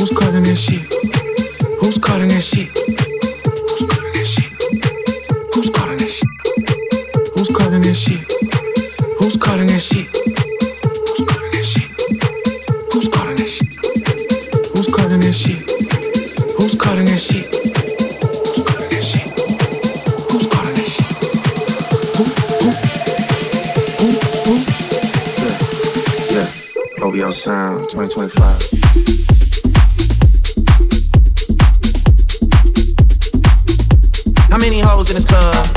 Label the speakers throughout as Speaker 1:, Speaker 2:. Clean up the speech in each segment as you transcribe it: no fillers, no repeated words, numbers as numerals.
Speaker 1: Who's cutting that shit? Who's cutting that shit? Who's cutting that shit? Who's cutting that shit? Who's cutting that shit? Who's cutting that shit? Who's cutting that shit? Who's cutting that shit? Who's cutting that shit? Who's cutting that shit? Who's cutting that shit? Who? Yeah. OVO Sound 2025. How many hoes in this club?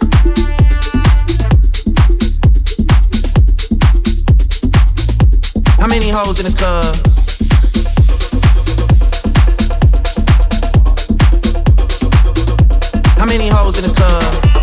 Speaker 1: How many hoes in this club? How many hoes in this club?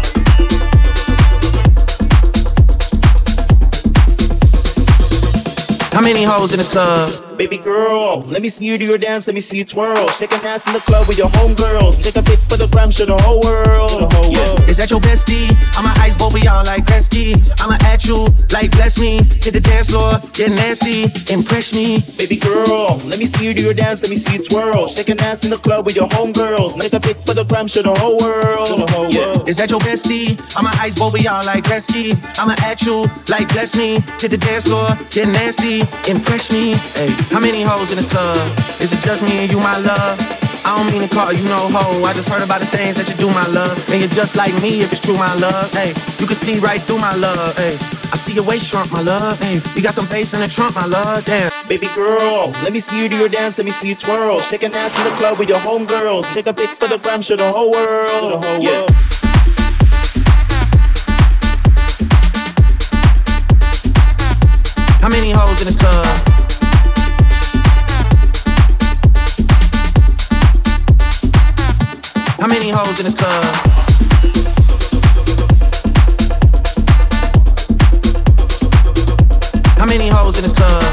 Speaker 1: How many hoes in this club?
Speaker 2: Baby girl, let me see you do your dance, let me see you twirl. Shaking ass in the club with your homegirls. Take a pic for the gram, show the whole world.
Speaker 1: Is that your bestie? I'm a ice boy beyond like Gretzky. I'ma at you like bless me. Hit the dance floor, get nasty, impress me.
Speaker 2: Baby girl, let me see you do your dance, let me see you twirl. Shaking ass in the club with your homegirls. Take a pic for the gram, show the whole world.
Speaker 1: Is that your bestie? I'm a ice boy beyond like Gretzky. I'ma at you like bless me. Hit the dance floor, get nasty, impress me. Hey, how many hoes in this club? Is it just me and you, my love? I don't mean to call you no hoe. I just heard about the things that you do, my love. And you're just like me if it's true, my love. Hey, you can see right through my love. Hey, I see your waist shrunk, my love. Hey, you got some bass in the trunk, my love. Damn.
Speaker 2: Baby girl, let me see you do your dance, let me see you twirl. Shaking ass in the club with your homegirls. Take a pic for the gram, show the whole world.
Speaker 1: How many hoes in this club? How many hoes in this club? How many hoes in this club?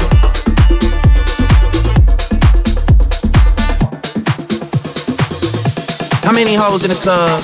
Speaker 1: How many hoes in this club?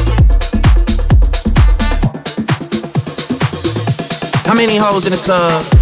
Speaker 1: How many hoes in this club?